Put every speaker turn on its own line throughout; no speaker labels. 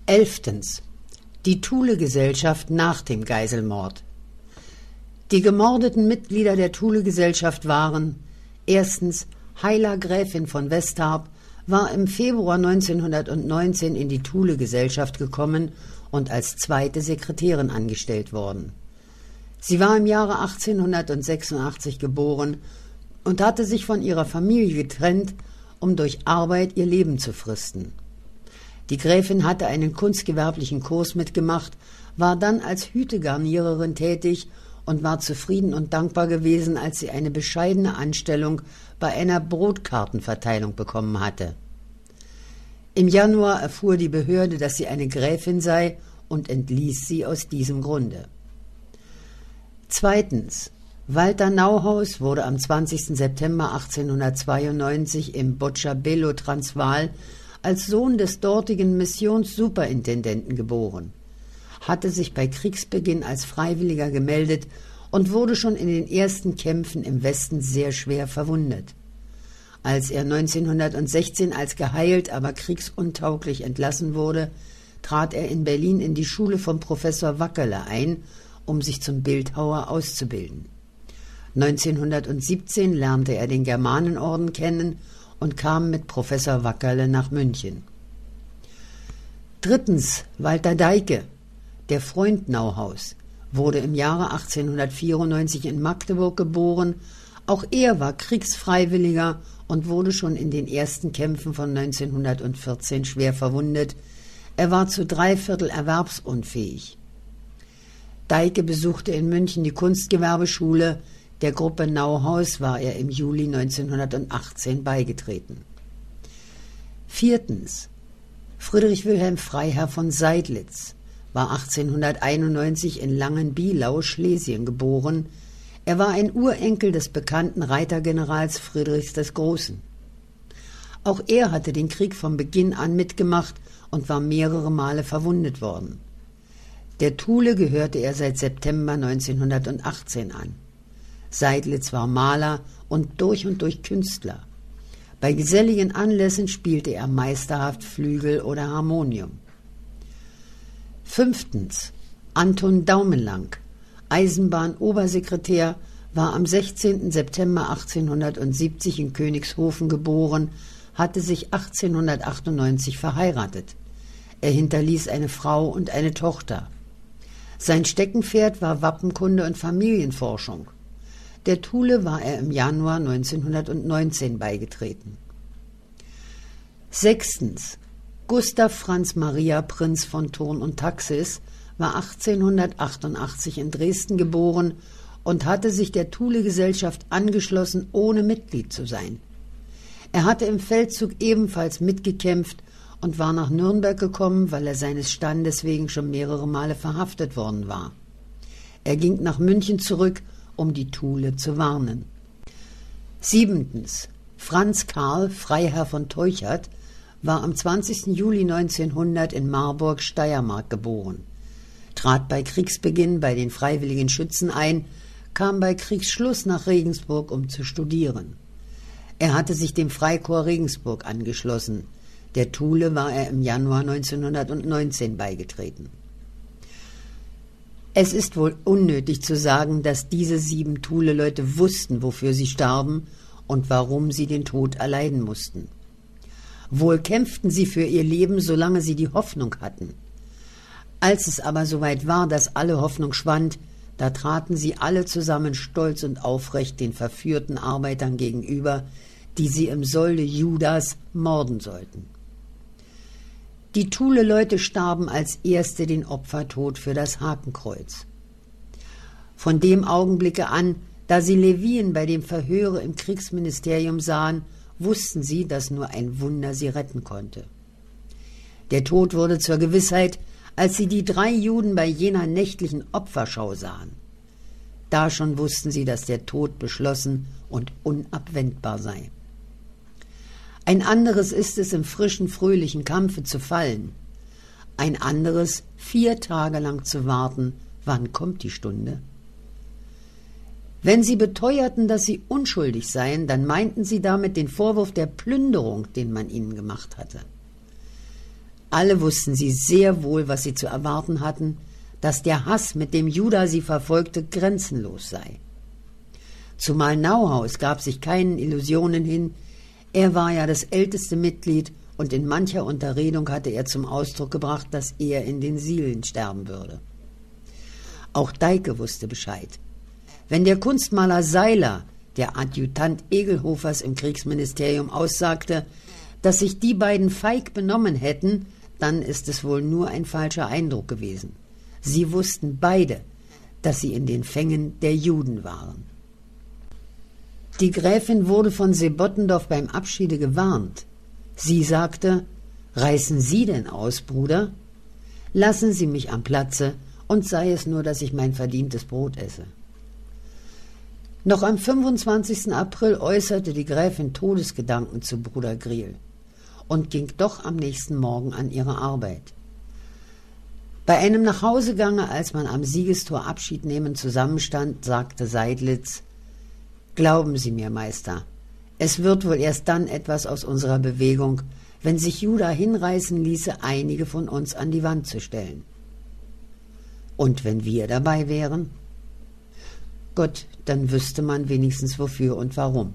11. Die Thule-Gesellschaft nach dem Geiselmord. Die gemordeten Mitglieder der Thule-Gesellschaft waren: Erstens, Heila Gräfin von Westarp war im Februar 1919 in die Thule-Gesellschaft gekommen und als zweite Sekretärin angestellt worden. Sie war im Jahre 1886 geboren und hatte sich von ihrer Familie getrennt, um durch Arbeit ihr Leben zu fristen. Die Gräfin hatte einen kunstgewerblichen Kurs mitgemacht, war dann als Hütegarniererin tätig und war zufrieden und dankbar gewesen, als sie eine bescheidene Anstellung bei einer Brotkartenverteilung bekommen hatte. Im Januar erfuhr die Behörde, dass sie eine Gräfin sei und entließ sie aus diesem Grunde. Zweitens. Walter Nauhaus wurde am 20. September 1892 im Bocciabello, Transvaal, als Sohn des dortigen Missionssuperintendenten geboren, hatte sich bei Kriegsbeginn als Freiwilliger gemeldet und wurde schon in den ersten Kämpfen im Westen sehr schwer verwundet. Als er 1916 als geheilt, aber kriegsuntauglich entlassen wurde, trat er in Berlin in die Schule von Professor Wackerle ein, um sich zum Bildhauer auszubilden. 1917 lernte er den Germanenorden kennen und kam mit Professor Wackerle nach München. Drittens, Walter Deike, der Freund Nauhaus, wurde im Jahre 1894 in Magdeburg geboren. Auch er war Kriegsfreiwilliger und wurde schon in den ersten Kämpfen von 1914 schwer verwundet. Er war zu 3/4 erwerbsunfähig. Deike besuchte in München die Kunstgewerbeschule. Der Gruppe Nauhaus war er im Juli 1918 beigetreten. Viertens. Friedrich Wilhelm Freiherr von Seydlitz war 1891 in Langenbielau, Schlesien geboren. Er war ein Urenkel des bekannten Reitergenerals Friedrichs des Großen. Auch er hatte den Krieg von Beginn an mitgemacht und war mehrere Male verwundet worden. Der Thule gehörte er seit September 1918 an. Seydlitz war Maler und durch Künstler. Bei geselligen Anlässen spielte er meisterhaft Flügel oder Harmonium. Fünftens. Anton Daumenlang, Eisenbahn-Obersekretär, war am 16. September 1870 in Königshofen geboren, hatte sich 1898 verheiratet. Er hinterließ eine Frau und eine Tochter. Sein Steckenpferd war Wappenkunde und Familienforschung. Der Thule war er im Januar 1919 beigetreten. Sechstens. Gustav Franz Maria Prinz von Thurn und Taxis war 1888 in Dresden geboren und hatte sich der Thule-Gesellschaft angeschlossen, ohne Mitglied zu sein. Er hatte im Feldzug ebenfalls mitgekämpft und war nach Nürnberg gekommen, weil er seines Standes wegen schon mehrere Male verhaftet worden war. Er ging nach München zurück, um die Thule zu warnen. Siebentens. Franz Karl, Freiherr von Teuchert, war am 20. Juli 1900 in Marburg, Steiermark geboren, trat bei Kriegsbeginn bei den Freiwilligen Schützen ein, kam bei Kriegsschluss nach Regensburg, um zu studieren. Er hatte sich dem Freikorps Regensburg angeschlossen. Der Thule war er im Januar 1919 beigetreten. Es ist wohl unnötig zu sagen, dass diese 7 Thule-Leute wussten, wofür sie starben und warum sie den Tod erleiden mussten. Wohl kämpften sie für ihr Leben, solange sie die Hoffnung hatten. Als es aber soweit war, dass alle Hoffnung schwand, da traten sie alle zusammen stolz und aufrecht den verführten Arbeitern gegenüber, die sie im Solde Judas morden sollten. Die Thule-Leute starben als erste den Opfertod für das Hakenkreuz. Von dem Augenblicke an, da sie Levien bei dem Verhöre im Kriegsministerium sahen, wussten sie, dass nur ein Wunder sie retten konnte. Der Tod wurde zur Gewissheit, als sie die 3 Juden bei jener nächtlichen Opferschau sahen. Da schon wussten sie, dass der Tod beschlossen und unabwendbar sei. Ein anderes ist es, im frischen, fröhlichen Kampfe zu fallen. Ein anderes, 4 Tage lang zu warten, wann kommt die Stunde? Wenn sie beteuerten, dass sie unschuldig seien, dann meinten sie damit den Vorwurf der Plünderung, den man ihnen gemacht hatte. Alle wussten sie sehr wohl, was sie zu erwarten hatten, dass der Hass, mit dem Juda sie verfolgte, grenzenlos sei. Zumal Nauhaus gab sich keinen Illusionen hin, er war ja das älteste Mitglied und in mancher Unterredung hatte er zum Ausdruck gebracht, dass er in den Sielen sterben würde. Auch Deike wusste Bescheid. Wenn der Kunstmaler Seiler, der Adjutant Egelhofers im Kriegsministerium, aussagte, dass sich die beiden feig benommen hätten, dann ist es wohl nur ein falscher Eindruck gewesen. Sie wussten beide, dass sie in den Fängen der Juden waren. Die Gräfin wurde von Sebottendorf beim Abschiede gewarnt. Sie sagte: »Reißen Sie denn aus, Bruder? Lassen Sie mich am Platze, und sei es nur, dass ich mein verdientes Brot esse.« Noch am 25. April äußerte die Gräfin Todesgedanken zu Bruder Griel und ging doch am nächsten Morgen an ihre Arbeit. Bei einem Nachhausegange, als man am Siegestor Abschied nehmend zusammenstand, sagte Seidlitz: »Glauben Sie mir, Meister, es wird wohl erst dann etwas aus unserer Bewegung, wenn sich Juda hinreißen ließe, einige von uns an die Wand zu stellen.« »Und wenn wir dabei wären?« »Gott, dann wüsste man wenigstens wofür und warum.«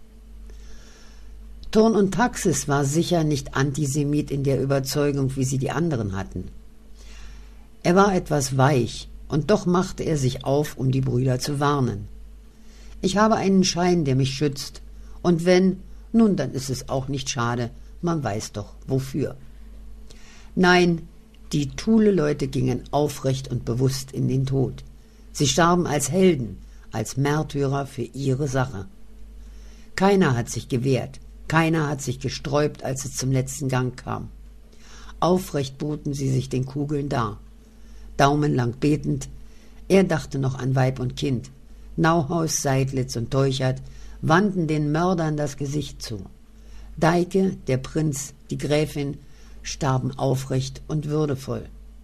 Thurn und Taxis war sicher nicht Antisemit in der Überzeugung, wie sie die anderen hatten. Er war etwas weich, und doch machte er sich auf, um die Brüder zu warnen. »Ich habe einen Schein, der mich schützt, und wenn, nun, dann ist es auch nicht schade, man weiß doch, wofür.« Nein, die Thule-Leute gingen aufrecht und bewusst in den Tod. Sie starben als Helden, als Märtyrer für ihre Sache. Keiner hat sich gewehrt, keiner hat sich gesträubt, als es zum letzten Gang kam. Aufrecht boten sie sich den Kugeln dar. Daumenlang betend, er dachte noch an Weib und Kind. Nauhaus, Seidlitz und Teuchert wandten den Mördern das Gesicht zu. Deike, der Prinz, die Gräfin starben aufrecht und würdevoll.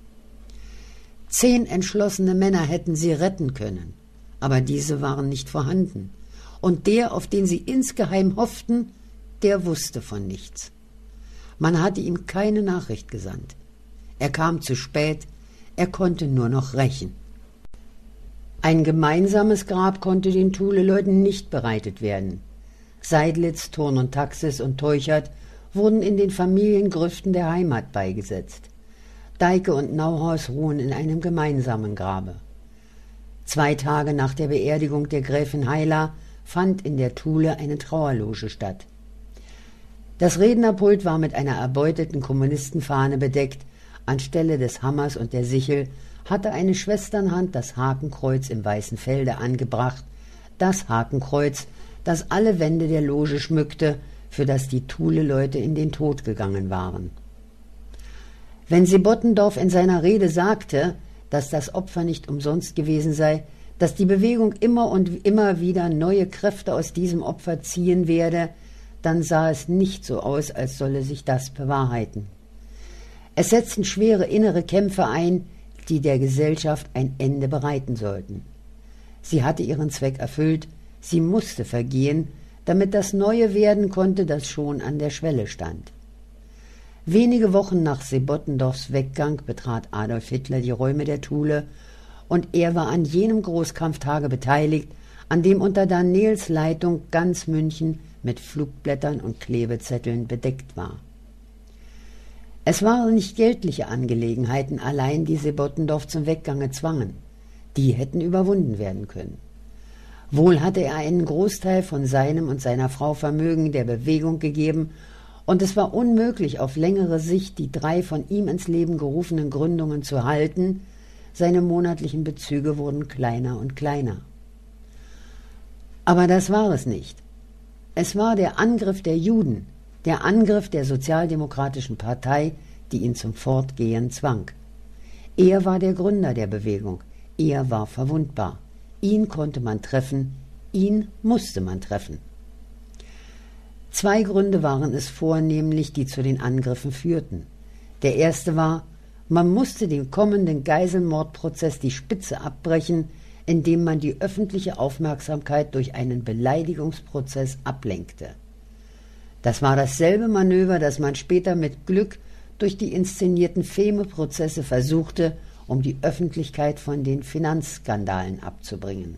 10 entschlossene Männer hätten sie retten können, aber diese waren nicht vorhanden. Und der, auf den sie insgeheim hofften, der wusste von nichts. Man hatte ihm keine Nachricht gesandt. Er kam zu spät, er konnte nur noch rächen. Ein gemeinsames Grab konnte den Thule-Leuten nicht bereitet werden. Seidlitz, Thurn und Taxis und Teuchert wurden in den Familiengrüften der Heimat beigesetzt. Deike und Nauhaus ruhen in einem gemeinsamen Grabe. 2 Tage nach der Beerdigung der Gräfin Heila fand in der Thule eine Trauerloge statt. Das Rednerpult war mit einer erbeuteten Kommunistenfahne bedeckt. Anstelle des Hammers und der Sichel hatte eine Schwesternhand das Hakenkreuz im weißen Felde angebracht, das Hakenkreuz, das alle Wände der Loge schmückte, für das die Thule-Leute in den Tod gegangen waren. Wenn Sebottendorf in seiner Rede sagte, dass das Opfer nicht umsonst gewesen sei, dass die Bewegung immer und immer wieder neue Kräfte aus diesem Opfer ziehen werde, dann sah es nicht so aus, als solle sich das bewahrheiten. Es setzten schwere innere Kämpfe ein, die der Gesellschaft ein Ende bereiten sollten. Sie hatte ihren Zweck erfüllt, sie musste vergehen, damit das Neue werden konnte, das schon an der Schwelle stand. Wenige Wochen nach Sebottendorfs Weggang betrat Adolf Hitler die Räume der Thule, und er war an jenem Großkampftage beteiligt, an dem unter Daniels Leitung ganz München mit Flugblättern und Klebezetteln bedeckt war. Es waren nicht geldliche Angelegenheiten allein, die Sebottendorf zum Weggange zwangen. Die hätten überwunden werden können. Wohl hatte er einen Großteil von seinem und seiner Frau Vermögen der Bewegung gegeben, und es war unmöglich, auf längere Sicht die 3 von ihm ins Leben gerufenen Gründungen zu halten. Seine monatlichen Bezüge wurden kleiner und kleiner. Aber das war es nicht. Es war der Angriff der Juden, der Angriff der Sozialdemokratischen Partei, die ihn zum Fortgehen zwang. Er war der Gründer der Bewegung, er war verwundbar. Ihn konnte man treffen, ihn musste man treffen. 2 Gründe waren es vornehmlich, die zu den Angriffen führten. Der erste war, man musste dem kommenden Geiselmordprozess die Spitze abbrechen, indem man die öffentliche Aufmerksamkeit durch einen Beleidigungsprozess ablenkte. Das war dasselbe Manöver, das man später mit Glück durch die inszenierten Feme-Prozesse versuchte, um die Öffentlichkeit von den Finanzskandalen abzubringen.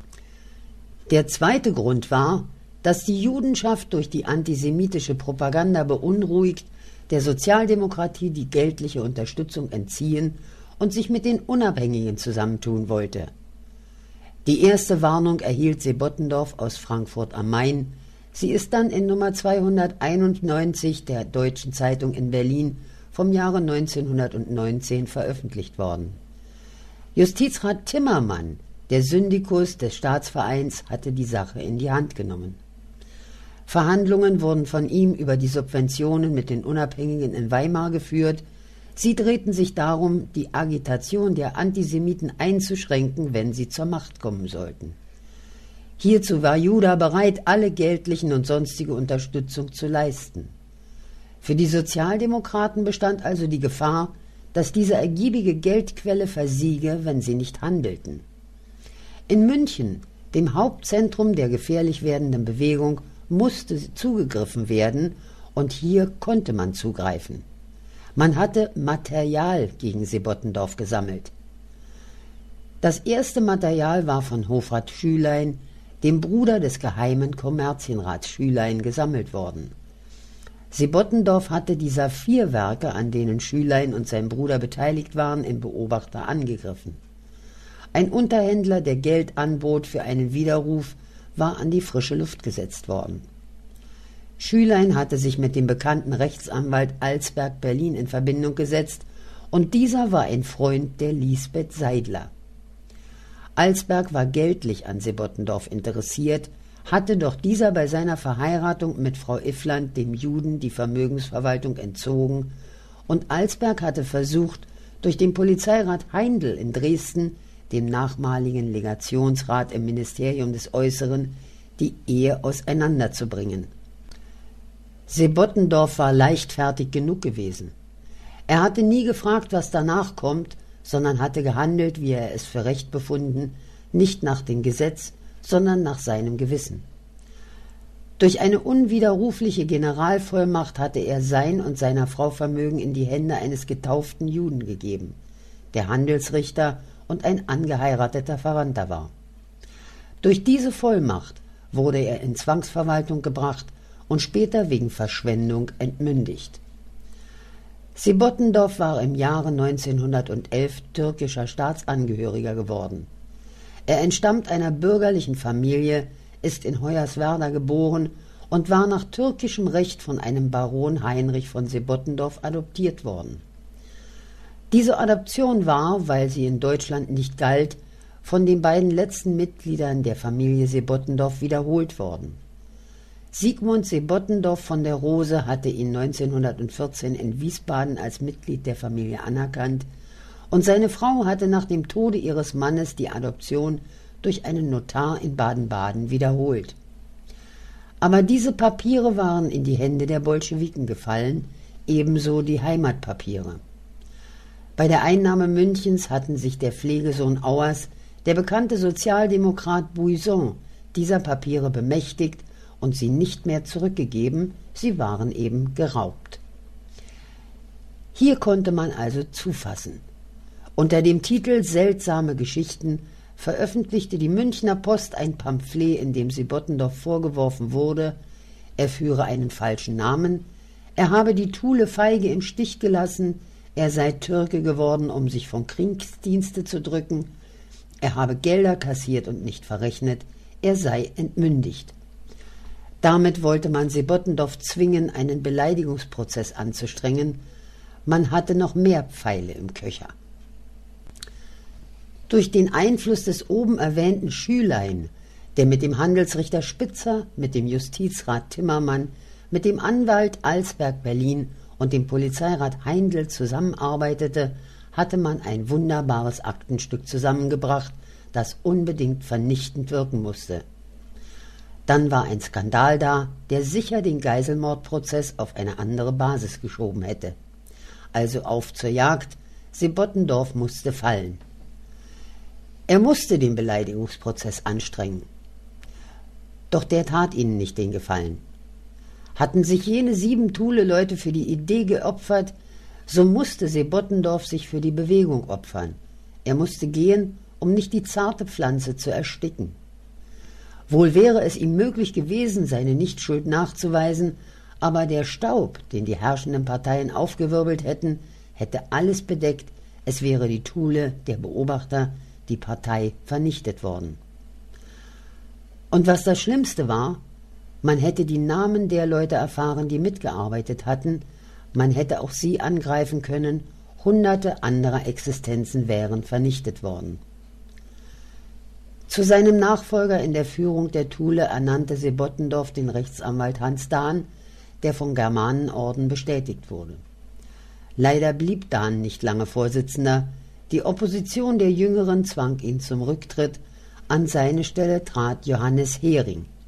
Der zweite Grund war, dass die Judenschaft durch die antisemitische Propaganda beunruhigt, der Sozialdemokratie die geldliche Unterstützung entziehen und sich mit den Unabhängigen zusammentun wollte. Die erste Warnung erhielt Sebottendorf aus Frankfurt am Main. Sie ist dann in Nummer 291 der Deutschen Zeitung in Berlin vom Jahre 1919 veröffentlicht worden. Justizrat Timmermann, der Syndikus des Staatsvereins, hatte die Sache in die Hand genommen. Verhandlungen wurden von ihm über die Subventionen mit den Unabhängigen in Weimar geführt. Sie drehten sich darum, die Agitation der Antisemiten einzuschränken, wenn sie zur Macht kommen sollten. Hierzu war Juda bereit, alle geldlichen und sonstige Unterstützung zu leisten. Für die Sozialdemokraten bestand also die Gefahr, dass diese ergiebige Geldquelle versiege, wenn sie nicht handelten. In München, dem Hauptzentrum der gefährlich werdenden Bewegung, musste zugegriffen werden, und hier konnte man zugreifen. Man hatte Material gegen Sebottendorf gesammelt. Das erste Material war von Hofrat Schülein, dem Bruder des geheimen Kommerzienrats Schülein, gesammelt worden. Sebottendorf hatte die Saphirwerke, an denen Schülein und sein Bruder beteiligt waren, im Beobachter angegriffen. Ein Unterhändler, der Geld anbot für einen Widerruf, war an die frische Luft gesetzt worden. Schülein hatte sich mit dem bekannten Rechtsanwalt Alsberg Berlin in Verbindung gesetzt, und dieser war ein Freund der Lisbeth Seidler. Alsberg war geldlich an Sebottendorf interessiert, hatte doch dieser bei seiner Verheiratung mit Frau Iffland dem Juden die Vermögensverwaltung entzogen, und Alsberg hatte versucht, durch den Polizeirat Heindl in Dresden, dem nachmaligen Legationsrat im Ministerium des Äußeren, die Ehe auseinanderzubringen. Sebottendorf war leichtfertig genug gewesen. Er hatte nie gefragt, was danach kommt, sondern hatte gehandelt, wie er es für recht befunden, nicht nach dem Gesetz, sondern nach seinem Gewissen. Durch eine unwiderrufliche Generalvollmacht hatte er sein und seiner Frau Vermögen in die Hände eines getauften Juden gegeben, der Handelsrichter und ein angeheirateter Verwandter war. Durch diese Vollmacht wurde er in Zwangsverwaltung gebracht und später wegen Verschwendung entmündigt. Sebottendorf war im Jahre 1911 türkischer Staatsangehöriger geworden. Er entstammt einer bürgerlichen Familie, ist in Hoyerswerda geboren und war nach türkischem Recht von einem Baron Heinrich von Sebottendorf adoptiert worden. Diese Adoption war, weil sie in Deutschland nicht galt, von den beiden letzten Mitgliedern der Familie Sebottendorf wiederholt worden. Sigmund Sebottendorf von der Rose hatte ihn 1914 in Wiesbaden als Mitglied der Familie anerkannt, und seine Frau hatte nach dem Tode ihres Mannes die Adoption durch einen Notar in Baden-Baden wiederholt. Aber diese Papiere waren in die Hände der Bolschewiken gefallen, ebenso die Heimatpapiere. Bei der Einnahme Münchens hatten sich der Pflegesohn Auers, der bekannte Sozialdemokrat Bouison, dieser Papiere bemächtigt und sie nicht mehr zurückgegeben, sie waren eben geraubt. Hier konnte man also zufassen. Unter dem Titel »Seltsame Geschichten« veröffentlichte die Münchner Post ein Pamphlet, in dem Sebottendorf vorgeworfen wurde, er führe einen falschen Namen, er habe die Thule Feige im Stich gelassen, er sei Türke geworden, um sich vom Kriegsdienste zu drücken, er habe Gelder kassiert und nicht verrechnet, er sei entmündigt. Damit wollte man Sebottendorf zwingen, einen Beleidigungsprozess anzustrengen. Man hatte noch mehr Pfeile im Köcher. Durch den Einfluss des oben erwähnten Schülein, der mit dem Handelsrichter Spitzer, mit dem Justizrat Timmermann, mit dem Anwalt Alsberg Berlin und dem Polizeirat Heindl zusammenarbeitete, hatte man ein wunderbares Aktenstück zusammengebracht, das unbedingt vernichtend wirken musste. Dann war ein Skandal da, der sicher den Geiselmordprozess auf eine andere Basis geschoben hätte. Also auf zur Jagd, Sebottendorf musste fallen. Er musste den Beleidigungsprozess anstrengen. Doch der tat ihnen nicht den Gefallen. Hatten sich jene 7 Thule-Leute für die Idee geopfert, So musste Sebottendorf sich für die Bewegung opfern. Er musste gehen, um nicht die zarte Pflanze zu ersticken. Wohl wäre es ihm möglich gewesen, seine Nichtschuld nachzuweisen, aber der Staub, den die herrschenden Parteien aufgewirbelt hätten, hätte alles bedeckt, es wäre die Thule der Beobachter, die Partei vernichtet worden. Und was das Schlimmste war, man hätte die Namen der Leute erfahren, die mitgearbeitet hatten, man hätte auch sie angreifen können, Hunderte anderer Existenzen wären vernichtet worden. Zu seinem Nachfolger in der Führung der Thule ernannte Sebottendorf den Rechtsanwalt Hans Dahn, der vom Germanenorden bestätigt wurde. Leider blieb Dahn nicht lange Vorsitzender, die Opposition der Jüngeren zwang ihn zum Rücktritt, an seine Stelle trat Johannes Hering.